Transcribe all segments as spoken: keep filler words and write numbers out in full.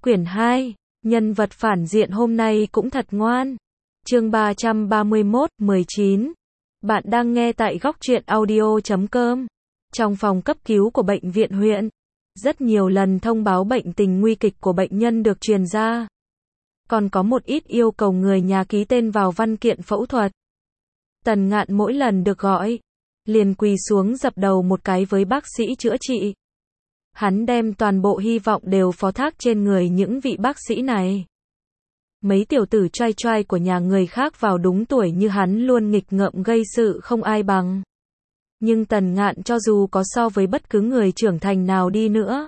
Quyển hai, nhân vật phản diện hôm nay cũng thật ngoan. Chương ba trăm ba mươi mốt, mười chín. Bạn đang nghe tại góc truyện audio chấm com. Trong phòng cấp cứu của bệnh viện huyện, rất nhiều lần thông báo bệnh tình nguy kịch của bệnh nhân được truyền ra. Còn có một ít yêu cầu người nhà ký tên vào văn kiện phẫu thuật. Tần Ngạn mỗi lần được gọi, liền quỳ xuống dập đầu một cái với bác sĩ chữa trị. Hắn đem toàn bộ hy vọng đều phó thác trên người những vị bác sĩ này. Mấy tiểu tử trai trai của nhà người khác vào đúng tuổi như hắn luôn nghịch ngợm gây sự không ai bằng. Nhưng Tần Ngạn cho dù có so với bất cứ người trưởng thành nào đi nữa,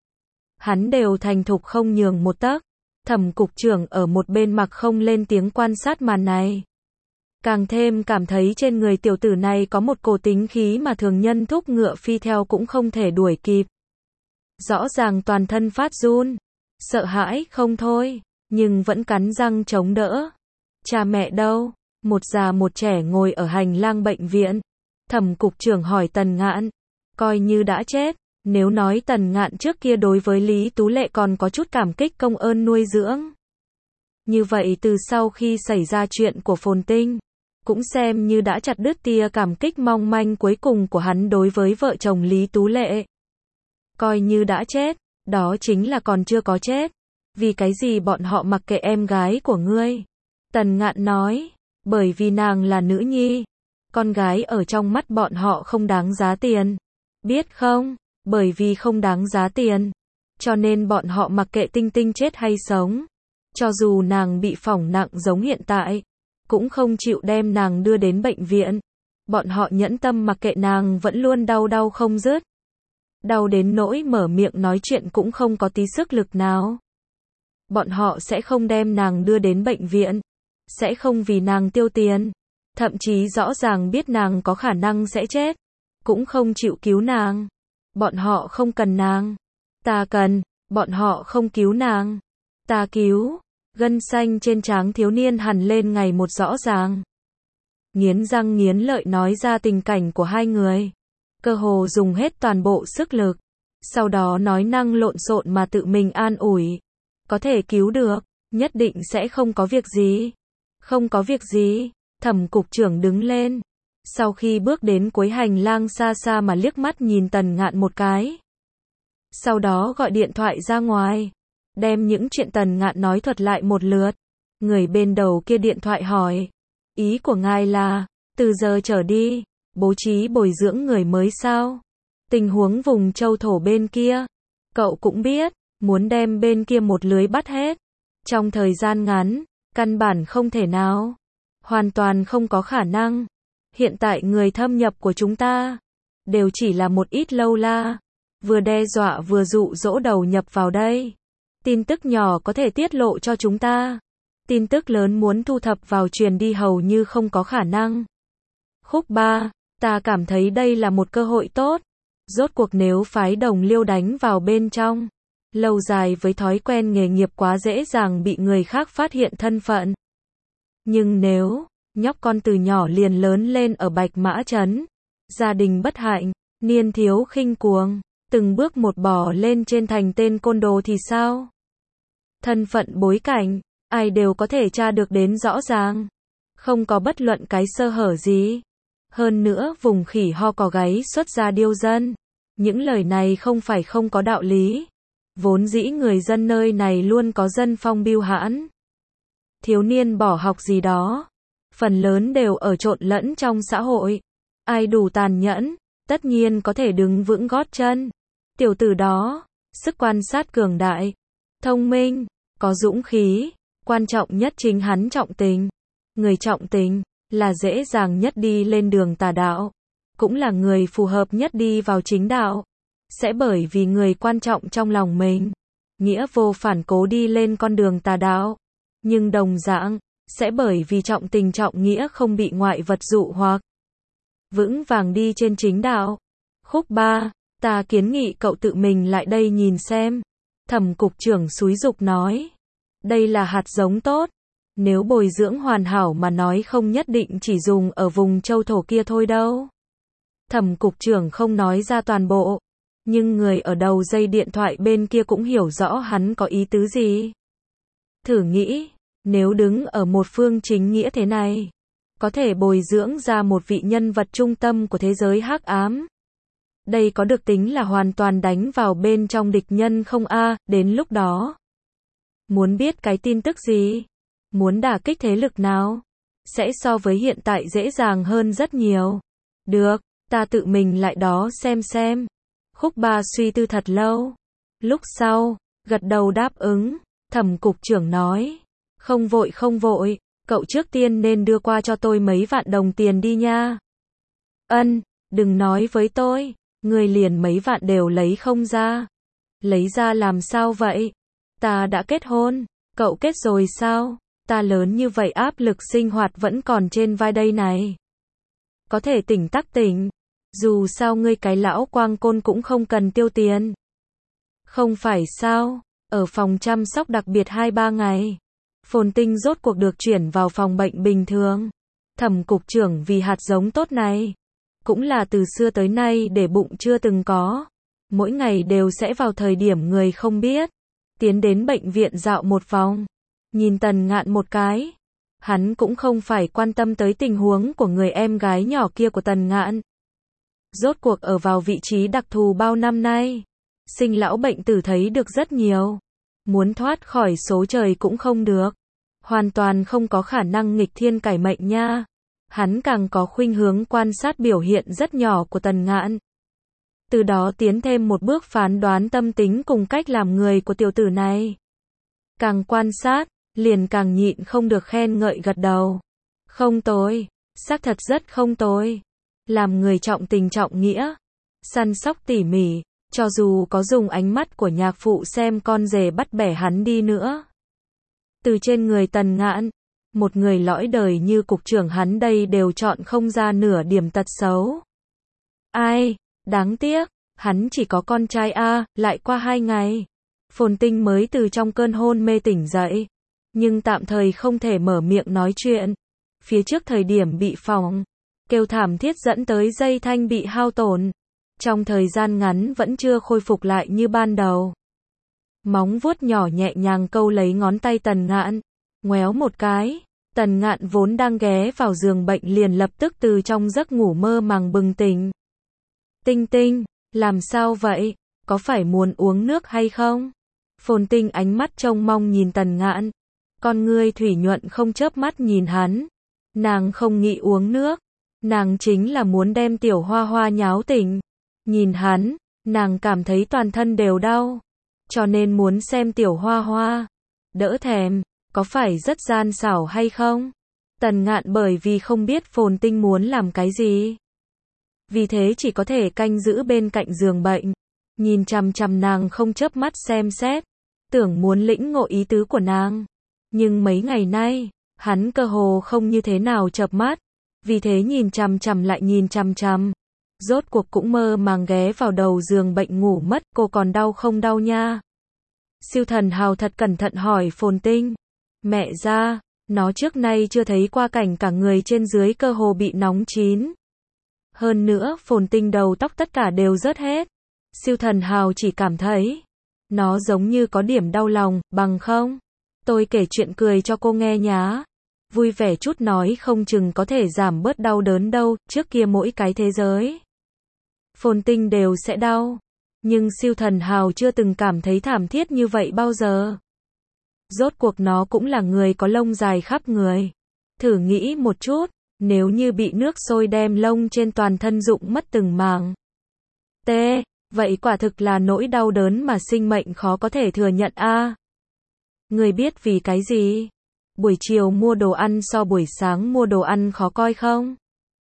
hắn đều thành thục không nhường một tấc. Thẩm cục trưởng ở một bên mặc không lên tiếng quan sát màn này. Càng thêm cảm thấy trên người tiểu tử này có một cổ tính khí mà thường nhân thúc ngựa phi theo cũng không thể đuổi kịp. Rõ ràng toàn thân phát run, sợ hãi không thôi, nhưng vẫn cắn răng chống đỡ. Cha mẹ đâu? Một già một trẻ ngồi ở hành lang bệnh viện. Thẩm cục trưởng hỏi Tần Ngạn, coi như đã chết. Nếu nói Tần Ngạn trước kia đối với Lý Tú Lệ còn có chút cảm kích công ơn nuôi dưỡng, như vậy từ sau khi xảy ra chuyện của Phồn Tinh, cũng xem như đã chặt đứt tia cảm kích mong manh cuối cùng của hắn đối với vợ chồng Lý Tú Lệ. Coi như đã chết, đó chính là còn chưa có chết. Vì cái gì bọn họ mặc kệ em gái của ngươi? Tần Ngạn nói, bởi vì nàng là nữ nhi. Con gái ở trong mắt bọn họ không đáng giá tiền. Biết không? Bởi vì không đáng giá tiền, cho nên bọn họ mặc kệ Tinh Tinh chết hay sống. Cho dù nàng bị phỏng nặng giống hiện tại, cũng không chịu đem nàng đưa đến bệnh viện. Bọn họ nhẫn tâm mặc kệ nàng vẫn luôn đau đau không dứt. Đau đến nỗi mở miệng nói chuyện cũng không có tí sức lực nào. Bọn họ sẽ không đem nàng đưa đến bệnh viện, sẽ không vì nàng tiêu tiền, thậm chí rõ ràng biết nàng có khả năng sẽ chết, cũng không chịu cứu nàng. Bọn họ không cần nàng, ta cần. Bọn họ không cứu nàng, ta cứu. Gân xanh trên trán thiếu niên hằn lên ngày một rõ ràng. Nghiến răng nghiến lợi nói ra tình cảnh của hai người, cơ hồ dùng hết toàn bộ sức lực. Sau đó nói năng lộn xộn mà tự mình an ủi, có thể cứu được, nhất định sẽ không có việc gì. Không có việc gì. Thẩm cục trưởng đứng lên, sau khi bước đến cuối hành lang xa xa mà liếc mắt nhìn Tần Ngạn một cái. Sau đó gọi điện thoại ra ngoài, đem những chuyện Tần Ngạn nói thuật lại một lượt. Người bên đầu kia điện thoại hỏi, ý của ngài là, từ giờ trở đi, bố trí bồi dưỡng người mới sao? Tình huống vùng châu thổ bên kia, cậu cũng biết, muốn đem bên kia một lưới bắt hết. Trong thời gian ngắn, căn bản không thể nào. Hoàn toàn không có khả năng. Hiện tại người thâm nhập của chúng ta đều chỉ là một ít lâu la, vừa đe dọa vừa dụ dỗ đầu nhập vào đây. Tin tức nhỏ có thể tiết lộ cho chúng ta, tin tức lớn muốn thu thập vào truyền đi hầu như không có khả năng. Khúc ba, ta cảm thấy đây là một cơ hội tốt. Rốt cuộc nếu phái Đồng Liêu đánh vào bên trong, lâu dài với thói quen nghề nghiệp quá dễ dàng bị người khác phát hiện thân phận. Nhưng nếu nhóc con từ nhỏ liền lớn lên ở Bạch Mã Trấn, gia đình bất hạnh, niên thiếu khinh cuồng, từng bước một bỏ lên trên thành tên côn đồ thì sao? Thân phận bối cảnh, ai đều có thể tra được đến rõ ràng, không có bất luận cái sơ hở gì. Hơn nữa vùng khỉ ho cò gáy xuất ra điêu dân, những lời này không phải không có đạo lý. Vốn dĩ người dân nơi này luôn có dân phong biêu hãn. Thiếu niên bỏ học gì đó, phần lớn đều ở trộn lẫn trong xã hội. Ai đủ tàn nhẫn, tất nhiên có thể đứng vững gót chân. Tiểu tử đó, sức quan sát cường đại, thông minh, có dũng khí, quan trọng nhất chính hắn trọng tình. Người trọng tình, là dễ dàng nhất đi lên đường tà đạo, cũng là người phù hợp nhất đi vào chính đạo. Sẽ bởi vì người quan trọng trong lòng mình, nghĩa vô phản cố đi lên con đường tà đạo. Nhưng đồng dạng, sẽ bởi vì trọng tình trọng nghĩa không bị ngoại vật dụ hoặc, vững vàng đi trên chính đạo. Khúc ba, ta kiến nghị cậu tự mình lại đây nhìn xem. Thẩm cục trưởng xúi giục nói, đây là hạt giống tốt. Nếu bồi dưỡng hoàn hảo mà nói không nhất định chỉ dùng ở vùng châu thổ kia thôi đâu. Thẩm cục trưởng không nói ra toàn bộ, Nhưng người ở đầu dây điện thoại bên kia cũng hiểu rõ hắn có ý tứ gì. Thử nghĩ, nếu đứng ở một phương chính nghĩa thế này, có thể bồi dưỡng ra một vị nhân vật trung tâm của thế giới hắc ám. Đây có được tính là hoàn toàn đánh vào bên trong địch nhân không a? Đến lúc đó, muốn biết cái tin tức gì? Muốn đả kích thế lực nào? Sẽ so với hiện tại dễ dàng hơn rất nhiều. Được, ta tự mình lại đó xem xem. Khúc Ba suy tư thật lâu. Lúc sau, gật đầu đáp ứng. Thẩm cục trưởng nói. Không vội không vội, cậu trước tiên nên đưa qua cho tôi mấy vạn đồng tiền đi nha. Ân, đừng nói với tôi, người liền mấy vạn đều lấy không ra. Lấy ra làm sao vậy? Ta đã kết hôn, cậu kết rồi sao? Ta lớn như vậy áp lực sinh hoạt vẫn còn trên vai đây này. Có thể tỉnh tắc tỉnh. Dù sao ngươi cái lão quang côn cũng không cần tiêu tiền. Không phải sao, ở phòng chăm sóc đặc biệt hai ba ngày. Phồn Tinh rốt cuộc được chuyển vào phòng bệnh bình thường. Thẩm cục trưởng vì hạt giống tốt này, cũng là từ xưa tới nay để bụng chưa từng có. Mỗi ngày đều sẽ vào thời điểm người không biết, tiến đến bệnh viện dạo một vòng, nhìn Tần Ngạn một cái. Hắn cũng không phải quan tâm tới tình huống của người em gái nhỏ kia của Tần Ngạn. Rốt cuộc ở vào vị trí đặc thù bao năm nay, sinh lão bệnh tử thấy được rất nhiều. Muốn thoát khỏi số trời cũng không được. Hoàn toàn không có khả năng nghịch thiên cải mệnh nha. Hắn càng có khuynh hướng quan sát biểu hiện rất nhỏ của Tần Ngạn. Từ đó tiến thêm một bước phán đoán tâm tính cùng cách làm người của tiểu tử này. Càng quan sát, liền càng nhịn không được khen ngợi gật đầu. Không tồi, xác thật rất không tồi. Làm người trọng tình trọng nghĩa, săn sóc tỉ mỉ, cho dù có dùng ánh mắt của nhạc phụ xem con rể bắt bẻ hắn đi nữa. Từ trên người Tần Ngạn, một người lõi đời như cục trưởng hắn đây đều chọn không ra nửa điểm tật xấu. Ai, đáng tiếc, hắn chỉ có con trai a, lại qua hai ngày. Phồn Tinh mới từ trong cơn hôn mê tỉnh dậy, nhưng tạm thời không thể mở miệng nói chuyện. Phía trước thời điểm bị phòng kêu thảm thiết dẫn tới dây thanh bị hao tổn. Trong thời gian ngắn vẫn chưa khôi phục lại như ban đầu. Móng vuốt nhỏ nhẹ nhàng câu lấy ngón tay Tần Ngạn, ngoéo một cái. Tần Ngạn vốn đang ghé vào giường bệnh liền lập tức từ trong giấc ngủ mơ màng bừng tỉnh. Tinh Tinh, làm sao vậy? Có phải muốn uống nước hay không? Phồn Tinh ánh mắt trông mong nhìn Tần Ngạn. Con ngươi thủy nhuận không chớp mắt nhìn hắn. Nàng không nghĩ uống nước. Nàng chính là muốn đem tiểu hoa hoa nháo tỉnh. Nhìn hắn, nàng cảm thấy toàn thân đều đau. Cho nên muốn xem tiểu hoa hoa. Đỡ thèm, có phải rất gian xảo hay không? Tần Ngạn bởi vì không biết Phồn Tinh muốn làm cái gì, vì thế chỉ có thể canh giữ bên cạnh giường bệnh. Nhìn chằm chằm nàng không chớp mắt xem xét. Tưởng muốn lĩnh ngộ ý tứ của nàng. Nhưng mấy ngày nay, hắn cơ hồ không như thế nào chợp mắt. Vì thế nhìn chằm chằm lại nhìn chằm chằm. Rốt cuộc cũng mơ màng ghé vào đầu giường bệnh ngủ mất. Cô còn đau không đau nha? Siêu Thần Hào thật cẩn thận hỏi Phồn Tinh. Mẹ ra, nó trước nay chưa thấy qua cảnh cả người trên dưới cơ hồ bị nóng chín. Hơn nữa Phồn Tinh đầu tóc tất cả đều rớt hết. Siêu Thần Hào chỉ cảm thấy nó giống như có điểm đau lòng, bằng không? Tôi kể chuyện cười cho cô nghe nhá. Vui vẻ chút nói không chừng có thể giảm bớt đau đớn đâu, trước kia mỗi cái thế giới Phồn Tinh đều sẽ đau. Nhưng Siêu Thần Hào chưa từng cảm thấy thảm thiết như vậy bao giờ. Rốt cuộc nó cũng là người có lông dài khắp người. Thử nghĩ một chút, nếu như bị nước sôi đem lông trên toàn thân rụng mất từng mảng. T, vậy quả thực là nỗi đau đớn mà sinh mệnh khó có thể thừa nhận a. À, người biết vì cái gì? Buổi chiều mua đồ ăn so buổi sáng mua đồ ăn khó coi không?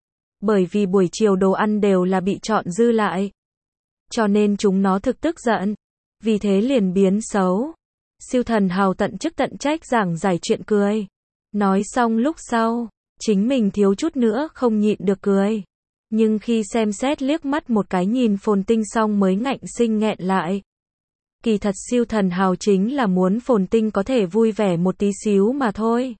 Bởi vì buổi chiều đồ ăn đều là bị chọn dư lại. Cho nên chúng nó thực tức giận. Vì thế liền biến xấu. Siêu Thần Hào tận chức tận trách giảng giải chuyện cười. Nói xong lúc sau, chính mình thiếu chút nữa không nhịn được cười. Nhưng khi xem xét liếc mắt một cái nhìn Phồn Tinh xong mới ngạnh sinh nghẹn lại. Kỳ thật Siêu Thần Hào chính là muốn Phồn Tinh có thể vui vẻ một tí xíu mà thôi.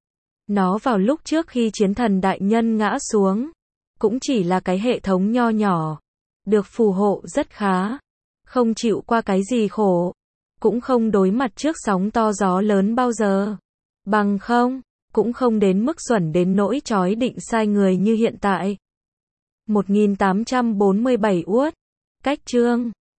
Nó vào lúc trước khi chiến thần đại nhân ngã xuống, cũng chỉ là cái hệ thống nho nhỏ, được phù hộ rất khá. không chịu qua cái gì khổ, cũng không đối mặt trước sóng to gió lớn bao giờ. Bằng không, cũng không đến mức xuẩn đến nỗi chói định sai người như hiện tại. một nghìn tám trăm bốn mươi bảy uất. Cách chương